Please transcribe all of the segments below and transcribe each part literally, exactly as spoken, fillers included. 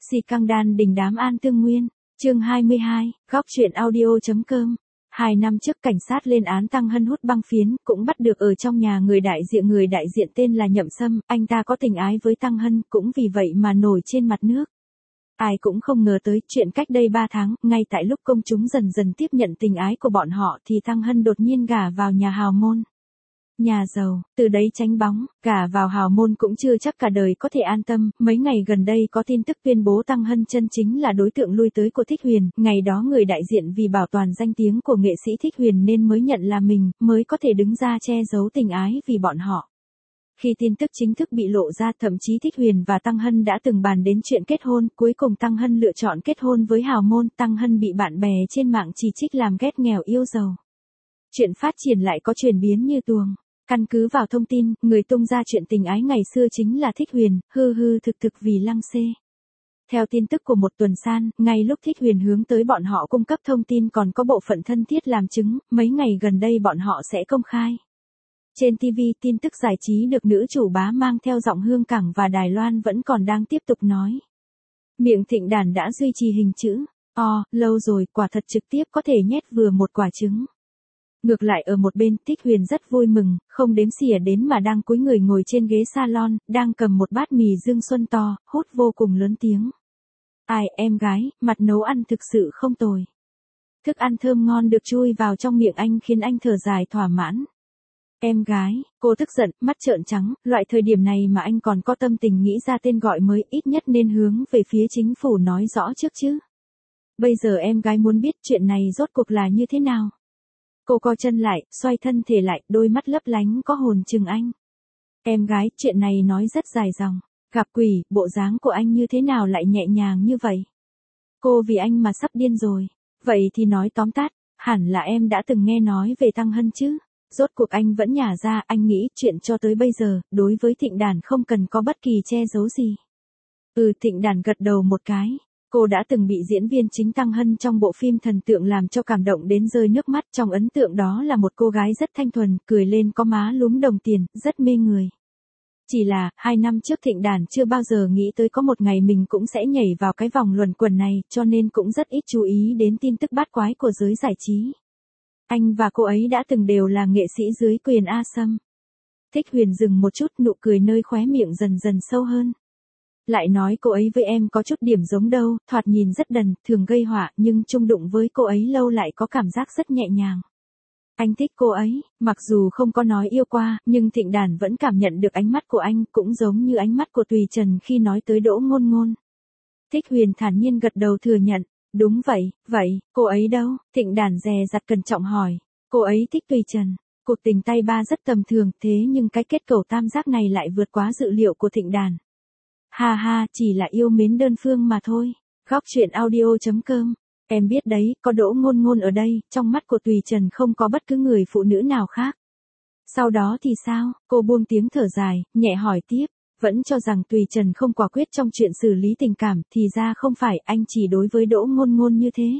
Xì căng đan đình đám an tương nguyên, chương hai mươi hai, góc truyện audio.com. Hai năm trước cảnh sát lên án Tăng Hân hút băng phiến, cũng bắt được ở trong nhà người đại diện người đại diện tên là Nhậm Sâm, anh ta có tình ái với Tăng Hân, cũng vì vậy mà nổi trên mặt nước. Ai cũng không ngờ tới chuyện cách đây ba tháng, ngay tại lúc công chúng dần dần tiếp nhận tình ái của bọn họ thì Tăng Hân đột nhiên gả vào nhà hào môn. Nhà giàu, từ đấy tránh bóng, gả vào hào môn cũng chưa chắc cả đời có thể an tâm, mấy ngày gần đây có tin tức tuyên bố Tăng Hân chân chính là đối tượng lui tới của Thích Huyền, ngày đó người đại diện vì bảo toàn danh tiếng của nghệ sĩ Thích Huyền nên mới nhận là mình, mới có thể đứng ra che giấu tình ái vì bọn họ. Khi tin tức chính thức bị lộ ra thậm chí Thích Huyền và Tăng Hân đã từng bàn đến chuyện kết hôn, cuối cùng Tăng Hân lựa chọn kết hôn với hào môn, Tăng Hân bị bạn bè trên mạng chỉ trích làm ghét nghèo yêu giàu. Chuyện phát triển lại có chuyển biến như tuồng. Căn cứ vào thông tin, người tung ra chuyện tình ái ngày xưa chính là Thích Huyền, hư hư thực thực vì lăng xê. Theo tin tức của một tuần san, ngay lúc Thích Huyền hướng tới bọn họ cung cấp thông tin còn có bộ phận thân thiết làm chứng, mấy ngày gần đây bọn họ sẽ công khai. Trên ti vi, tin tức giải trí được nữ chủ bá mang theo giọng Hương Cảng và Đài Loan vẫn còn đang tiếp tục nói. Miệng Thịnh Đản đã duy trì hình chữ O, lâu rồi, quả thật trực tiếp có thể nhét vừa một quả trứng. Ngược lại ở một bên, Thích Huyền rất vui mừng, không đếm xỉa đến mà đang cúi người ngồi trên ghế salon, đang cầm một bát mì Dương Xuân to, hút vô cùng lớn tiếng. Ai, em gái, mặt nấu ăn thực sự không tồi. Thức ăn thơm ngon được chui vào trong miệng anh khiến anh thở dài thỏa mãn. Em gái, cô tức giận, mắt trợn trắng, loại thời điểm này mà anh còn có tâm tình nghĩ ra tên gọi mới, ít nhất nên hướng về phía chính phủ nói rõ trước chứ. Bây giờ em gái muốn biết chuyện này rốt cuộc là như thế nào. Cô co chân lại, xoay thân thể lại, đôi mắt lấp lánh có hồn chừng anh. Em gái, chuyện này nói rất dài dòng. Gặp quỷ, bộ dáng của anh như thế nào lại nhẹ nhàng như vậy? Cô vì anh mà sắp điên rồi. Vậy thì nói tóm tắt, hẳn là em đã từng nghe nói về Tăng Hân chứ. Rốt cuộc anh vẫn nhả ra, anh nghĩ chuyện cho tới bây giờ, đối với Thịnh Đản không cần có bất kỳ che giấu gì. Ừ, Thịnh Đản gật đầu một cái. Cô đã từng bị diễn viên chính Tăng Hân trong bộ phim Thần Tượng làm cho cảm động đến rơi nước mắt, trong ấn tượng đó là một cô gái rất thanh thuần, cười lên có má lúm đồng tiền, rất mê người. Chỉ là, hai năm trước Thịnh Đản chưa bao giờ nghĩ tới có một ngày mình cũng sẽ nhảy vào cái vòng luẩn quẩn này, cho nên cũng rất ít chú ý đến tin tức bát quái của giới giải trí. Anh và cô ấy đã từng đều là nghệ sĩ dưới quyền A Sâm. Thích Huyền dừng một chút, nụ cười nơi khóe miệng dần dần sâu hơn. Lại nói cô ấy với em có chút điểm giống đâu, thoạt nhìn rất đần, thường gây họa, nhưng chung đụng với cô ấy lâu lại có cảm giác rất nhẹ nhàng. Anh thích cô ấy, mặc dù không có nói yêu qua, nhưng Thịnh Đản vẫn cảm nhận được ánh mắt của anh, cũng giống như ánh mắt của Tùy Trần khi nói tới Đỗ Ngôn Ngôn. Thích Huyền thản nhiên gật đầu thừa nhận, đúng vậy, vậy, cô ấy đâu? Thịnh Đản dè dặt cẩn trọng hỏi, cô ấy thích Tùy Trần. Cuộc tình tay ba rất tầm thường, thế nhưng cái kết cấu tam giác này lại vượt quá dự liệu của Thịnh Đản. Ha ha, chỉ là yêu mến đơn phương mà thôi. Góc truyện audio.com. Em biết đấy, có Đỗ Ngôn Ngôn ở đây, trong mắt của Tùy Trần không có bất cứ người phụ nữ nào khác. Sau đó thì sao? Cô buông tiếng thở dài, nhẹ hỏi tiếp. Vẫn cho rằng Tùy Trần không quả quyết trong chuyện xử lý tình cảm, thì ra không phải, anh chỉ đối với Đỗ Ngôn Ngôn như thế.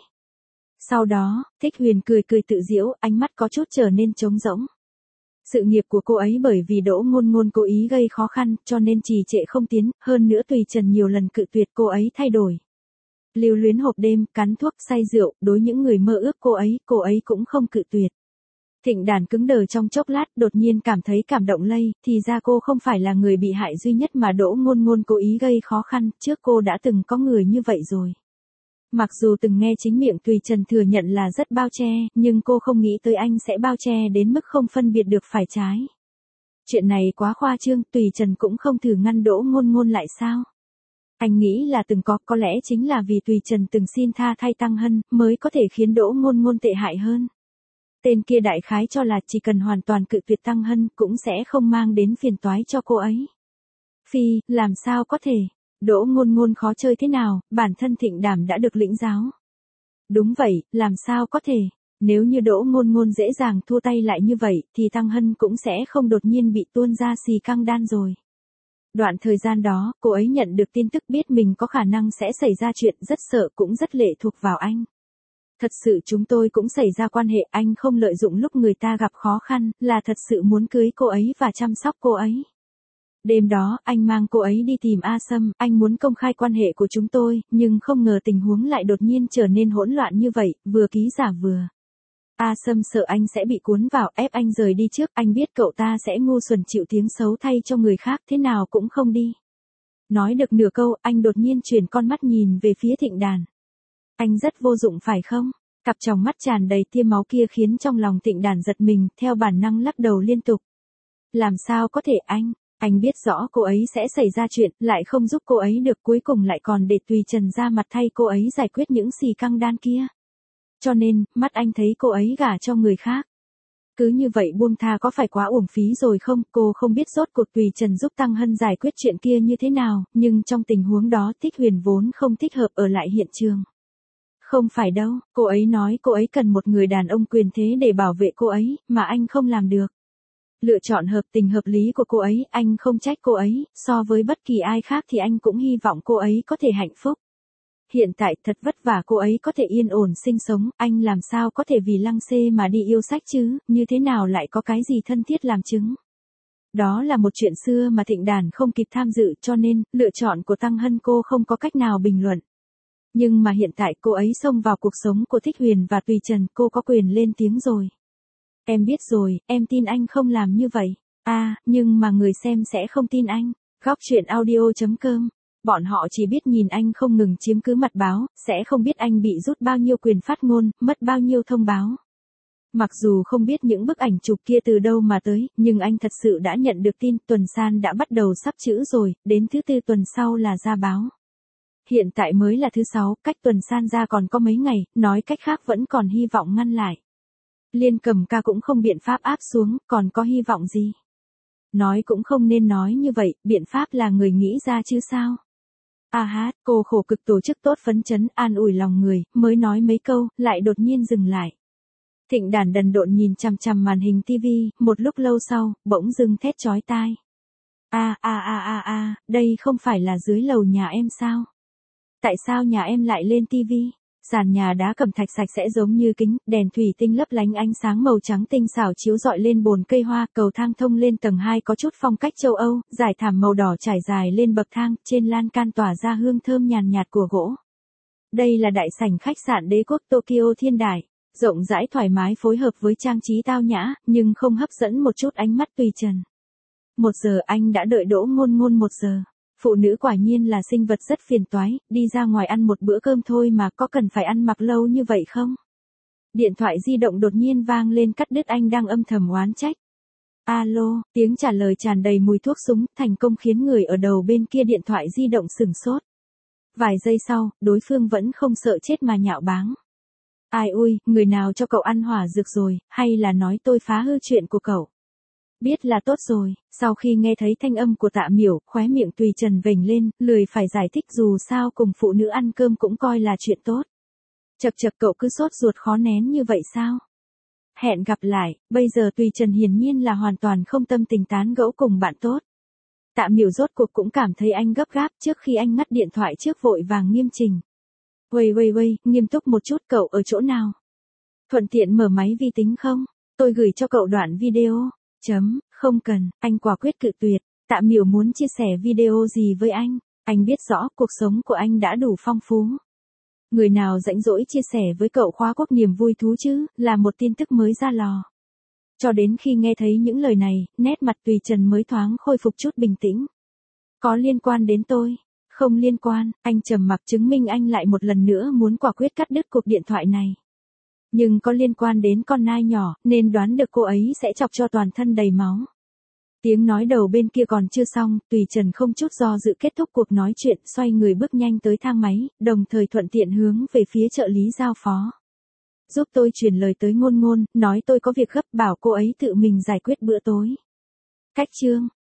Sau đó, Thích Huyền cười cười tự giễu, ánh mắt có chút trở nên trống rỗng. Sự nghiệp của cô ấy bởi vì Đỗ Ngôn Ngôn cố ý gây khó khăn, cho nên trì trệ không tiến, hơn nữa Tùy Trần nhiều lần cự tuyệt cô ấy thay đổi. Lưu luyến hộp đêm, cắn thuốc, say rượu, đối những người mơ ước cô ấy, cô ấy cũng không cự tuyệt. Thịnh Đản cứng đờ trong chốc lát, đột nhiên cảm thấy cảm động lây, thì ra cô không phải là người bị hại duy nhất mà Đỗ Ngôn Ngôn cố ý gây khó khăn, trước cô đã từng có người như vậy rồi. Mặc dù từng nghe chính miệng Tùy Trần thừa nhận là rất bao che, nhưng cô không nghĩ tới anh sẽ bao che đến mức không phân biệt được phải trái. Chuyện này quá khoa trương, Tùy Trần cũng không thử ngăn Đỗ Ngôn Ngôn lại sao? Anh nghĩ là từng có, có lẽ chính là vì Tùy Trần từng xin tha thay Tăng Hân, mới có thể khiến Đỗ Ngôn Ngôn tệ hại hơn. Tên kia đại khái cho là chỉ cần hoàn toàn cự tuyệt Tăng Hân cũng sẽ không mang đến phiền toái cho cô ấy. Phi, làm sao có thể? Đỗ Ngôn Ngôn khó chơi thế nào, bản thân Thịnh Đản đã được lĩnh giáo. Đúng vậy, làm sao có thể? Nếu như Đỗ Ngôn Ngôn dễ dàng thua tay lại như vậy, thì Tăng Hân cũng sẽ không đột nhiên bị tuôn ra xì căng đan rồi. Đoạn thời gian đó, cô ấy nhận được tin tức biết mình có khả năng sẽ xảy ra chuyện, rất sợ cũng rất lệ thuộc vào anh. Thật sự chúng tôi cũng xảy ra quan hệ, anh không lợi dụng lúc người ta gặp khó khăn, là thật sự muốn cưới cô ấy và chăm sóc cô ấy. Đêm đó, anh mang cô ấy đi tìm A Sâm, anh muốn công khai quan hệ của chúng tôi, nhưng không ngờ tình huống lại đột nhiên trở nên hỗn loạn như vậy, vừa ký giả vừa. A Sâm sợ anh sẽ bị cuốn vào, ép anh rời đi trước, anh biết cậu ta sẽ ngu xuẩn chịu tiếng xấu thay cho người khác, thế nào cũng không đi. Nói được nửa câu, anh đột nhiên chuyển con mắt nhìn về phía Thịnh Đàn. Anh rất vô dụng phải không? Cặp tròng mắt tràn đầy tia máu kia khiến trong lòng Thịnh Đàn giật mình, theo bản năng lắc đầu liên tục. Làm sao có thể anh? Anh biết rõ cô ấy sẽ xảy ra chuyện, lại không giúp cô ấy được, cuối cùng lại còn để Tùy Trần ra mặt thay cô ấy giải quyết những xì căng đan kia. Cho nên, mắt anh thấy cô ấy gả cho người khác. Cứ như vậy buông tha có phải quá uổng phí rồi không? Cô không biết rốt cuộc Tùy Trần giúp Tăng Hân giải quyết chuyện kia như thế nào, nhưng trong tình huống đó Thích Huyền vốn không thích hợp ở lại hiện trường. Không phải đâu, cô ấy nói cô ấy cần một người đàn ông quyền thế để bảo vệ cô ấy, mà anh không làm được. Lựa chọn hợp tình hợp lý của cô ấy, anh không trách cô ấy, so với bất kỳ ai khác thì anh cũng hy vọng cô ấy có thể hạnh phúc. Hiện tại thật vất vả cô ấy có thể yên ổn sinh sống, anh làm sao có thể vì lăng xê mà đi yêu sách chứ, như thế nào lại có cái gì thân thiết làm chứng. Đó là một chuyện xưa mà Thịnh Đàn không kịp tham dự, cho nên, lựa chọn của Tăng Hân cô không có cách nào bình luận. Nhưng mà hiện tại cô ấy xông vào cuộc sống của Thích Huyền và Tùy Trần, cô có quyền lên tiếng rồi. Em biết rồi, em tin anh không làm như vậy. À, nhưng mà người xem sẽ không tin anh. Góc truyện audio chấm com. Bọn họ chỉ biết nhìn anh không ngừng chiếm cứ mặt báo, sẽ không biết anh bị rút bao nhiêu quyền phát ngôn, mất bao nhiêu thông báo. Mặc dù không biết những bức ảnh chụp kia từ đâu mà tới, nhưng anh thật sự đã nhận được tin Tuần San đã bắt đầu sắp chữ rồi, đến thứ tư tuần sau là ra báo. Hiện tại mới là thứ sáu, cách Tuần San ra còn có mấy ngày, nói cách khác vẫn còn hy vọng ngăn lại. Liên Cầm Ca cũng không biện pháp áp xuống, còn có hy vọng gì? Nói cũng không nên nói như vậy, biện pháp là người nghĩ ra chứ sao? À hát, cô khổ cực tổ chức tốt phấn chấn, an ủi lòng người, mới nói mấy câu, lại đột nhiên dừng lại. Thịnh Đàn đần độn nhìn chằm chằm màn hình tivi, một lúc lâu sau, bỗng dưng thét chói tai. A a a a a, đây không phải là dưới lầu nhà em sao? Tại sao nhà em lại lên tivi? Sàn nhà đá cẩm thạch sạch sẽ giống như kính, đèn thủy tinh lấp lánh ánh sáng màu trắng tinh xảo chiếu rọi lên bồn cây hoa, cầu thang thông lên tầng hai có chút phong cách châu Âu, dải thảm màu đỏ trải dài lên bậc thang, trên lan can tỏa ra hương thơm nhàn nhạt của gỗ. Đây là đại sảnh khách sạn đế quốc Tokyo Thiên Đài, rộng rãi thoải mái phối hợp với trang trí tao nhã, nhưng không hấp dẫn một chút ánh mắt Tùy Trần. Một giờ anh đã đợi Đỗ Ngôn Ngôn một giờ. Phụ nữ quả nhiên là sinh vật rất phiền toái, đi ra ngoài ăn một bữa cơm thôi mà có cần phải ăn mặc lâu như vậy không? Điện thoại di động đột nhiên vang lên cắt đứt anh đang âm thầm oán trách. Alo, tiếng trả lời tràn đầy mùi thuốc súng, thành công khiến người ở đầu bên kia điện thoại di động sửng sốt. Vài giây sau, đối phương vẫn không sợ chết mà nhạo báng. Ai ui, người nào cho cậu ăn hỏa dược rồi, hay là nói tôi phá hư chuyện của cậu? Biết là tốt rồi, sau khi nghe thấy thanh âm của Tạ Miểu, khóe miệng Tùy Trần vểnh lên, lười phải giải thích dù sao cùng phụ nữ ăn cơm cũng coi là chuyện tốt. Chật chật cậu cứ sốt ruột khó nén như vậy sao? Hẹn gặp lại, bây giờ Tùy Trần hiển nhiên là hoàn toàn không tâm tình tán gẫu cùng bạn tốt. Tạ Miểu rốt cuộc cũng cảm thấy anh gấp gáp trước khi anh ngắt điện thoại trước vội vàng nghiêm chỉnh. Uầy uầy uầy, nghiêm túc một chút cậu ở chỗ nào? Thuận tiện mở máy vi tính không? Tôi gửi cho cậu đoạn video. Chấm, không cần, anh quả quyết cự tuyệt. Tạ Miểu muốn chia sẻ video gì với anh? Anh biết rõ cuộc sống của anh đã đủ phong phú. Người nào rãnh rỗi chia sẻ với cậu khóa quốc niềm vui thú chứ, là một tin tức mới ra lò. Cho đến khi nghe thấy những lời này, nét mặt Tùy Trần mới thoáng khôi phục chút bình tĩnh. Có liên quan đến tôi? Không liên quan, anh trầm mặc chứng minh anh lại một lần nữa muốn quả quyết cắt đứt cuộc điện thoại này. Nhưng có liên quan đến con nai nhỏ, nên đoán được cô ấy sẽ chọc cho toàn thân đầy máu. Tiếng nói đầu bên kia còn chưa xong, Tùy Trần không chút do dự kết thúc cuộc nói chuyện, xoay người bước nhanh tới thang máy, đồng thời thuận tiện hướng về phía trợ lý giao phó. Giúp tôi truyền lời tới Ngôn Ngôn, nói tôi có việc gấp bảo cô ấy tự mình giải quyết bữa tối. Cách chương.